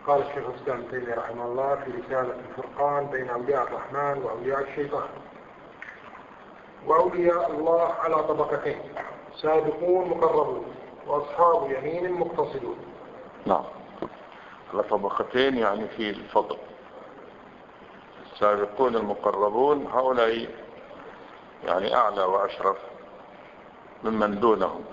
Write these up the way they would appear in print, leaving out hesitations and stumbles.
قال الشيخ الإسلام ابن تيمية رحمه الله في رسالة الفرقان بين أولياء الرحمن وأولياء الشيطان: وأولياء الله على طبقتين، سابقون مقربون وأصحاب يمين مقتصدون. نعم، على طبقتين يعني في الفضل. السابقون المقربون هؤلاء يعني أعلى وأشرف ممن دونهم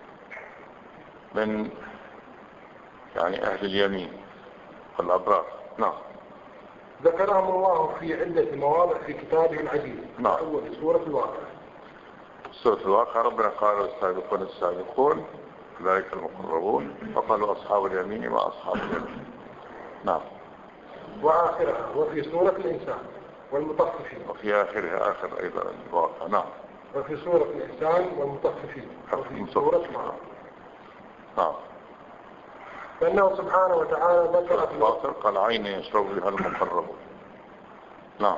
من يعني أهل اليمين والأبرار. نعم. ذكرهم الله في عدة مواضع في كتابه العزيز. نعم. أول سورة الواقع. سورة الواقع ربنا قال: السابقون السابقون أولئك المقربون، وقالوا أصحاب اليمين ما أصحاب اليمين. نعم. وآخرها وفي سورة الإنسان والمطففين. وفي آخرها آخر أيضا الواقع. نعم. وفي سورة الإنسان والمطففين. وفي سورة الواقع. نعم. فإنه سبحانه وتعالى ذكر في الواقع قال: عين يشرب بها المقربون. نعم.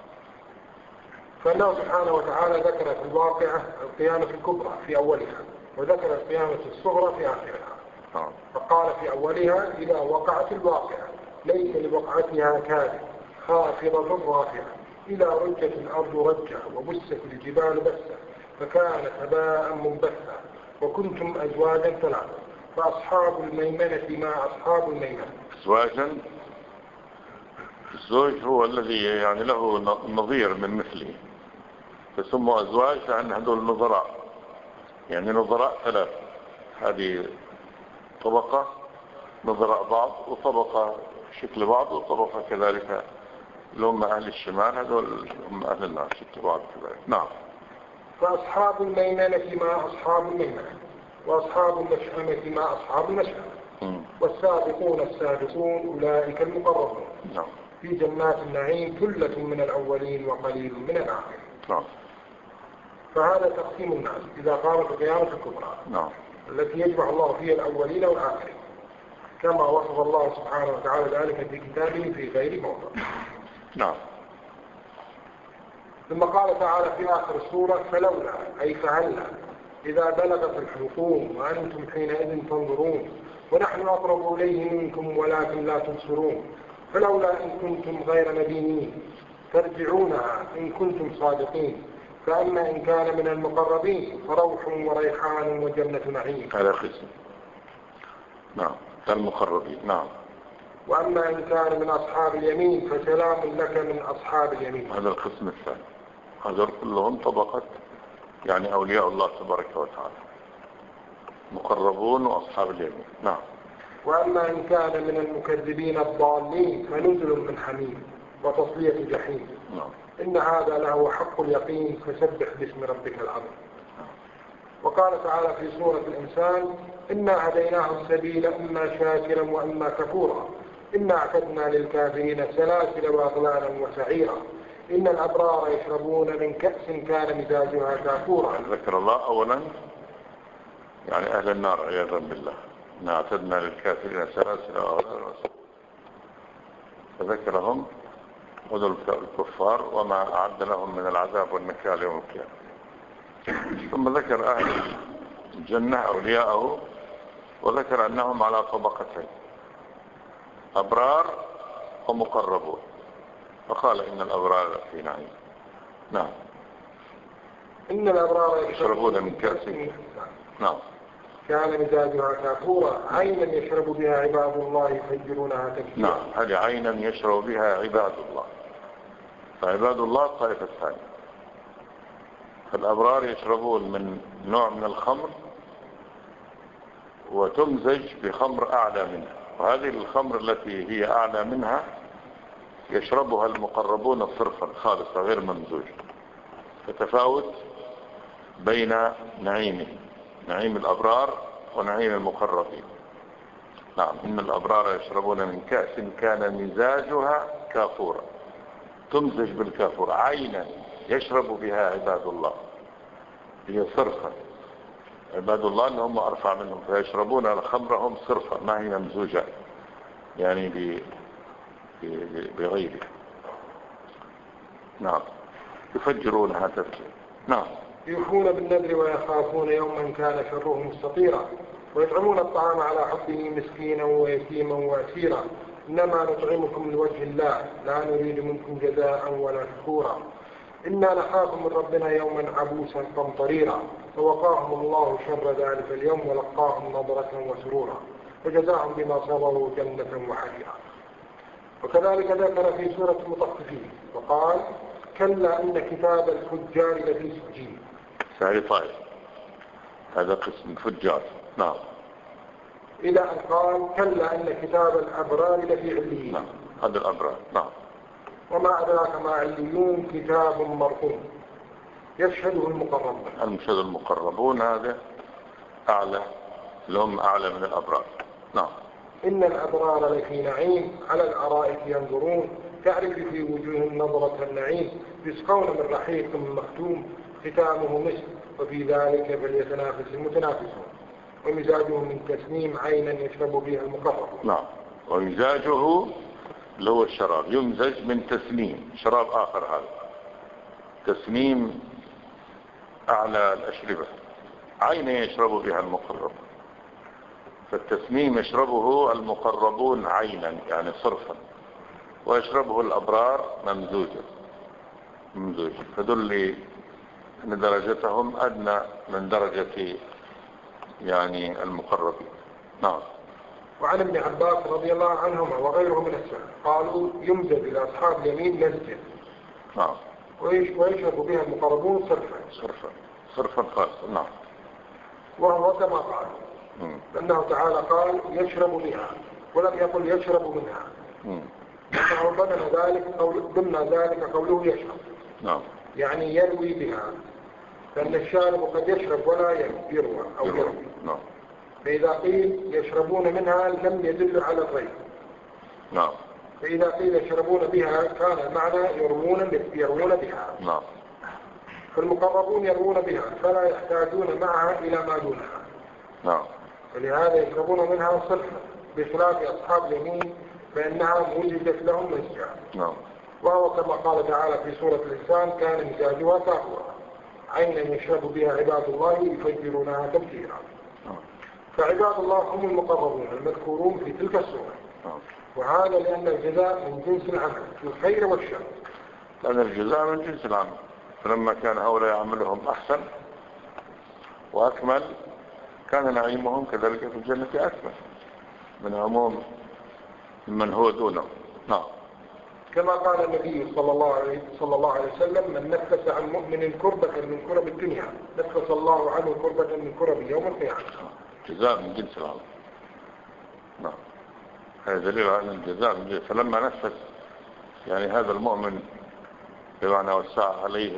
فإنه سبحانه وتعالى ذكر في الواقعة القيامة الكبرى في أولها، وذكر القيامة الصغرى في آخرها. نعم. فقال في أولها: إذا وقعت الواقعة ليس لوقعتها كاذب خافضة رافعة، إذا رجت الأرض رجة وبست الجبال بسة فكانت هباء منبثا وكنتم أزواجا ثلاثة فأصحاب الميمنة ما أصحاب الميمنة. أزواجا، الزوج هو الذي يعني له نظير من مثله، فسموا أزواج لأن هذول نظراء، يعني نظراء ثلاث. هذه طبقة نظراء بعض، وطبقة شكل بعض، وطبقة كذلك اللي هم أهل الشمال، هذول هم أهل النار شكل بعض كذلك. نعم. فأصحاب الميمنة ما أصحاب الميمنة، وأصحاب المشأمة ما أصحاب المشأمة، والسابقون السابقون أولئك المقربون. نعم. في جنات النعيم ثلة من الأولين وقليل من الآخرين. نعم. فهذا تقسيم الناس إذا قامت القيامة الكبرى. نعم. التي يجمع الله فيها الأولين والآخرين، كما وصف الله سبحانه وتعالى ذلك في كتابه في غير موضع. نعم. ثم قال تعالى في آخر السورة: فلولا أي فعلنا إذا بلغت الحلقوم وأنتم حينئذ تنظرون ونحن أقرب إليه منكم ولكن لا تبصرون، فلولا إن كنتم غير مدينين ترجعونها إن كنتم صادقين، فأما إن كان من المقربين فروح وريحان وجنة نعيم. هذا قسم. نعم، المقربين. نعم. وأما إن كان من أصحاب اليمين فسلام لك من أصحاب اليمين. هذا القسم الثاني. هذول كلهم طبقة يعني أولياء الله تبارك وتعالى، مقربون وأصحاب اليمين. نعم. وأما إن كان من المكذبين الضالين فنزل من حميم وتصلية جحيم. نعم. إن هذا له حق اليقين فسبح باسم ربك العظيم. وقال تعالى في سورة الإنسان: إنا هديناه السبيل إما شاكرا وإما كفورا، إنا أعتدنا للكافرين سلاسل وأغلالا وسعيرا، إن الأبرار يشربون من كأس كان مزاجها كافورا. ذكر الله أولا يعني أهل النار عياذا بالله، إنا أعتدنا للكافرين سلاسل وأغلالا وسعيرا، فذكرهم هذول الكفار وما أعد لهم من العذاب والنكال يوم القيامة. ثم ذكر أهل الجنة أولياءه، وذكر أنهم على طبقتين: أبرار ومقربون، فقال إن الأبرار في نعيم. نعم. إن الأبرار يشربون من كأس. نعم. كان مزاجها كافورا، عينا يشرب بها عباد الله يفجرونها تفجيرا. نعم، هذه عينا يشرب بها عباد الله، فعباد الله الطائفة الثانية. فالأبرار يشربون من نوع من الخمر وتمزج بخمر أعلى منها، وهذه الخمر التي هي أعلى منها يشربها المقربون صرفا خالصة غير ممزوج، فتفاوت بين نعيم الأبرار ونعيم المقربين. نعم. إن الأبرار يشربون من كأس كان مزاجها كافورا، تمزج بالكافور، عينا يشرب بها عباد الله، هي صرفا. عباد الله اللي هم أرفع منهم، فيشربون خمرهم صرفا ما هي ممزوجة يعني بغيره. نعم. يفجرونها تفجيرا. نعم. يوفون بالنذر ويخافون يوما كان شره مستطيرا، ويطعمون الطعام على حبه مسكينا ويتيما واسيرا إنما نطعمكم لوجه الله لا نريد منكم جزاء ولا شكورا إنا نخاف من ربنا يوما عبوسا قمطريرا فوقاهم الله شر ذلك اليوم ولقاهم نضرة وسرورا وجزاهم بما صبروا جنة وحريرا. وكذلك ذكر في سورة المطففين وقال كلا إن كتاب الفجار لفي سجين. طيب هذا قسم الفجار. نعم. إلى أن قال كلا إن كتاب الأبرار لفي عليين. نعم هذا الأبرار. نعم. وما أدراك ما عليون كتاب مرقوم يشهده المقربون. المشهد المقربون هذا أعلى لهم أعلى من الأبرار. نعم. إن الأبرار لفي نعيم على الأرائك ينظرون تعرف في وجوههم نظرة النعيم يسقون من رحيق مختوم ختامه مسك وفي ذلك فليتنافس المتنافسون ومزاجه من تسنيم عينا يشرب بها المقربون. نعم. ومزاجه اللي هو الشراب يمزج من تسنيم شراب آخر. هذا تسنيم أعلى الأشربة عين يشرب بها المقربون. فالتسنيم يشربه المقربون عينا يعني صرفا ويشربه الأبرار ممزوجا فدل أن درجتهم أدنى من درجة يعني المقربين. نعم. وعن ابن عباس رضي الله عنهما وغيره من السلف قالوا يمزج لأصحاب اليمين مزجا. نعم. ويشرب بها المقربون صرفا خاصا. نعم. وهو كما قال لأنه تعالى قال يشرب بها ولم يقل يشرب منها. لأنه ضمن ذلك قوله يشرب. نعم. يعني يروي بها لأن الشارب قد يشرب ولا يروى أو يروي. نعم. فإذا قيل يشربون منها لم يدل على الري. نعم. فإذا قيل يشربون بها كان المعنى يروون بها. نعم. فالمقربون يروون بها فلا يحتاجون معها إلى ما دونها. نعم. فلهذا يشربون منها صرفا بخلاف أصحاب اليمين فإنها وجدت لهم مزجا. نعم. وهو كما قال تعالى في سورة الإنسان كان مزاجها كافورا عينا يشرب بها عباد الله يفجرونها تفجيرا. فعباد الله هم المقربون المذكورون في تلك السورة. وهذا لأن الجزاء من جنس العمل في الخير والشر. لأن الجزاء من جنس العمل فلما كان هؤلاء عملهم أحسن وأكمل كان نعيمهم كذلك في الجنة أكمل من عموم من هو دونه. نعم. كما قال النبي صلى الله عليه وسلم من نفس عن مؤمن كربة من كرب الدنيا نفس الله عنه كربة من كرب يوم القيامة. جزاء من جنس العمل. نعم. هذا دليل على الجزاء من جنس. فلما نفس يعني هذا المؤمن بمعنى وسع عليه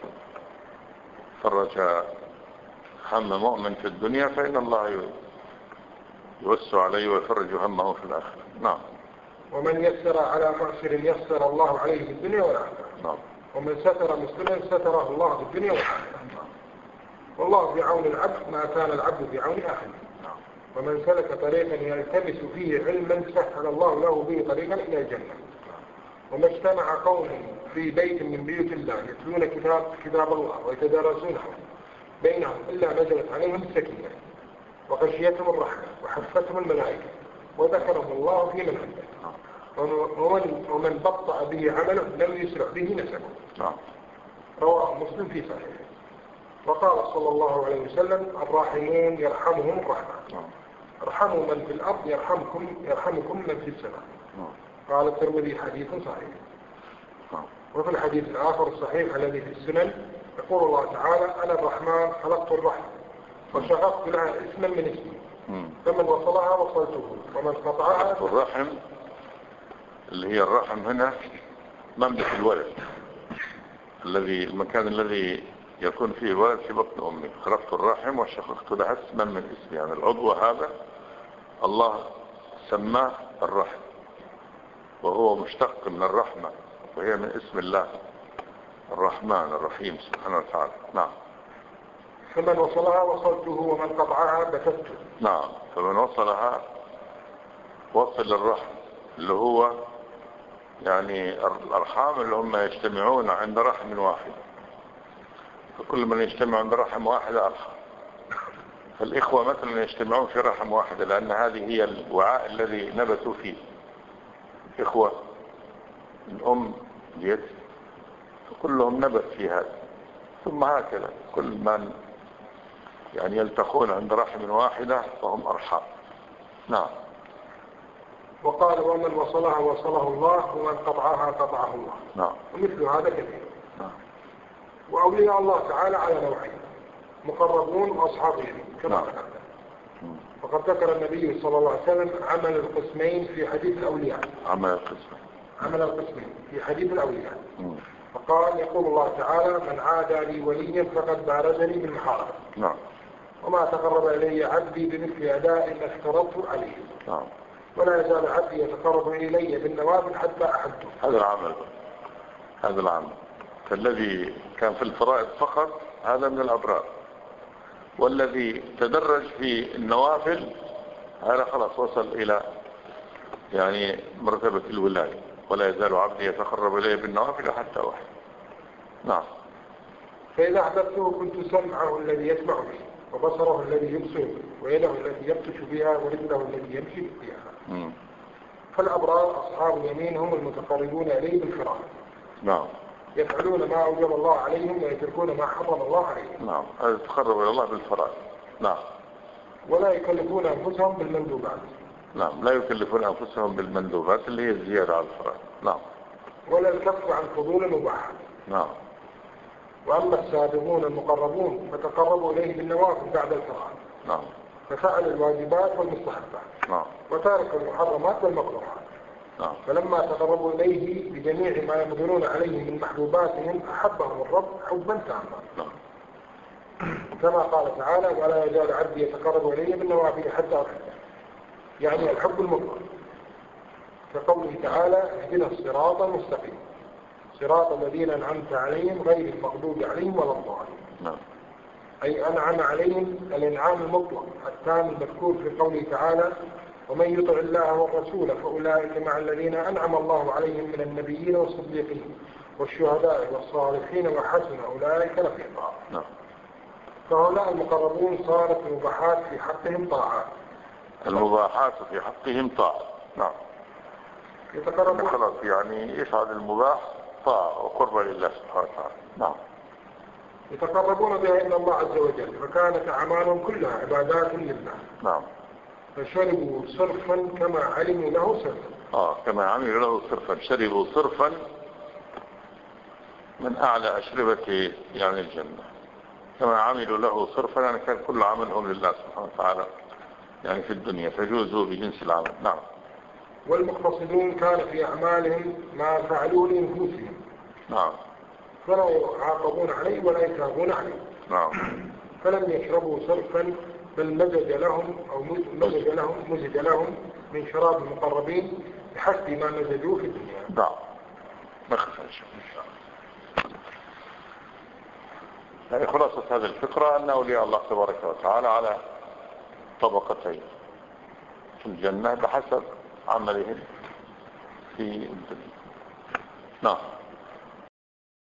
وفرج هم مؤمن في الدنيا فإن الله يوسع عليه ويفرج همه في الآخرة. نعم. ومن يسر على معسر يسر الله عليه في الدنيا والآخرة. نعم. ومن ستر مسلما ستره الله في الدنيا والآخرة. والله في عون العبد ما كان العبد في عون أخيه. ومن سلك طريقا يلتمس فيه علما سهل الله له به طريقا إلى الجنة. وما اجتمع قوم في بيت من بيوت الله يتلون كتاب الله ويتدارسونه بينهم إلا نزلت عليهم السكينة وغشيتهم الرحمة وحفتهم الملائكة وذكرهم الله في من عنده. ومن بطأ به عمله لم يسرع به نسبه. رواه مسلم في صحيحه. وقال صلى الله عليه وسلم الراحمون يرحمهم الرحمن. ارحموا من في الأرض يرحمكم من في السماء. قال الترمذي حديث صحيح. وفي الحديث الآخر الصحيح الذي في السنن يقول الله تعالى أنا الرحمن خلقت الرحمة وشققت لها اسما من اسمي فمن وصلها وصلته ومن قطعها. الرحم اللي هي الرحم هنا مملك الولد المكان الذي يكون فيه الولد في بطن أمك. خلقت الرحم وشققت لها اسما من اسمي يعني العضو هذا الله سماه الرحم وهو مشتق من الرحمة وهي من اسم الله الرحمن الرحيم سبحانه وتعالى. نعم. فمن وصلها وصلته ومن قطعها بتته. نعم. فمن وصلها وصل الرحم اللي هو يعني الأرحام اللي هم يجتمعون عند رحم واحد فكل من يجتمع عند رحم واحد أرحم. فالإخوة مثلا يجتمعون في رحم واحد لأن هذه هي الوعاء الذي نبتوا فيه إخوة الأم جد، كلهم نبت في هذا. ثم هكذا كل من يعني يلتقون عند رحم واحدة فهم أرحام. نعم. وقال ومن وصلها وصله الله ومن قطعها قطعه الله. نعم. ومثل هذا كثير. نعم. وأولياء الله تعالى على نوعين، مقربون وأصحاب اليمين كما ذكرنا. وقد ذكر النبي صلى الله عليه وسلم عمل القسمين في حديث الأولياء. عمل القسمين في حديث الأولياء. فقال يقول الله تعالى من عادى لي وليا فقد بارزني بالمحاربة. نعم. وما تقرب إلي عبدي بمثل أداء ما افترضت عليه. نعم. ولا يزال عبدي يتقرب إلي بالنوافل حتى أحبه. هذا العمل فالذي كان في الفرائض فقط هذا من الأبرار، والذي تدرج في النوافل هذا خلاص وصل إلى يعني مرتبة الولاية. ولا يزال عبدي يتقرب إلي بالنوافل حتى أحبه. نعم. فإذا أحببته كنت سمعه الذي يسمع به، وبصره الذي يبصر به، ويده التي يبطش بها، ورجله الذي يمشي بها. فالأبرار أصحاب اليمين هم المتقربون إليه بالفرائض. نعم. يفعلون ما أوجب الله عليهم ويتركون ما حرم الله عليهم. نعم. هذا يتقرب إلى الله بالفرائض. نعم. ولا يكلفون أنفسهم بالمندوبات. نعم. لا يكلفون أنفسهم بالمندوبات اللي هي الزيادة على الفرائض. نعم. ولا الكف عن فضول المباحات. نعم. وأما السابقون المقربون فتقربوا إليه بالنوافل بعد الفرائض. نعم. ففعل الواجبات والمستحبات. نعم. وتارك المحرمات والمكروهات. نعم. فلما تقربوا إليه بجميع ما يقدرون عليه من محبوباتهم أحبهم الرب حبا تاما. نعم. كما قال تعالى ولا يزال عبدي يتقرب إلي بالنوافل حتى أحبه، يعني الحب المطلق. كقوله تعالى اهدنا الصراط المستقيم صراط الذين أنعمت عليهم غير المغضوب عليهم ولا الضالين. نعم. أي أنعم عليهم الإنعام المطلق التام المذكور في قوله تعالى ومن يطع الله والرسول فأولئك مع الذين أنعم الله عليهم من النبيين والصديقين والشهداء والصالحين وحسن أولئك رفيقا. نعم. فهؤلاء المقربون صارت المباحات في حقهم طاعات. المباحات في حقهم طاعة. نعم. يتقربون خلاص يعني يفعل المباح طاعة وقرب لله سبحانه وتعالى. نعم. يتقربون بها إلى الله عز وجل، فكانت أعمالهم كلها عبادات لله. نعم. فشربوا صرفا كما علموا له صرفا. كما عملوا له صرفا، شربوا صرفا من أعلى أشربة يعني الجنة. كما عملوا له صرفا يعني كان كل عملهم لله سبحانه وتعالى يعني في الدنيا فجوزوا بجنس العمل. نعم. والمقتصدون كان في أعمالهم ما فعلوه لأنفسهم. نعم. فلا يعاقبون عليه ولا يتابون عليه. نعم. فلم يشربوا صرفا بل مزج لهم من شراب المقربين بحسب ما مزجوه في الدنيا. نعم. نخفى إن شاء الله. يعني خلاصة هذه الفكرة أن أولياء الله تبارك وتعالى على طبقتين في الجنة بحسب عملهم في الدنيا. نعم.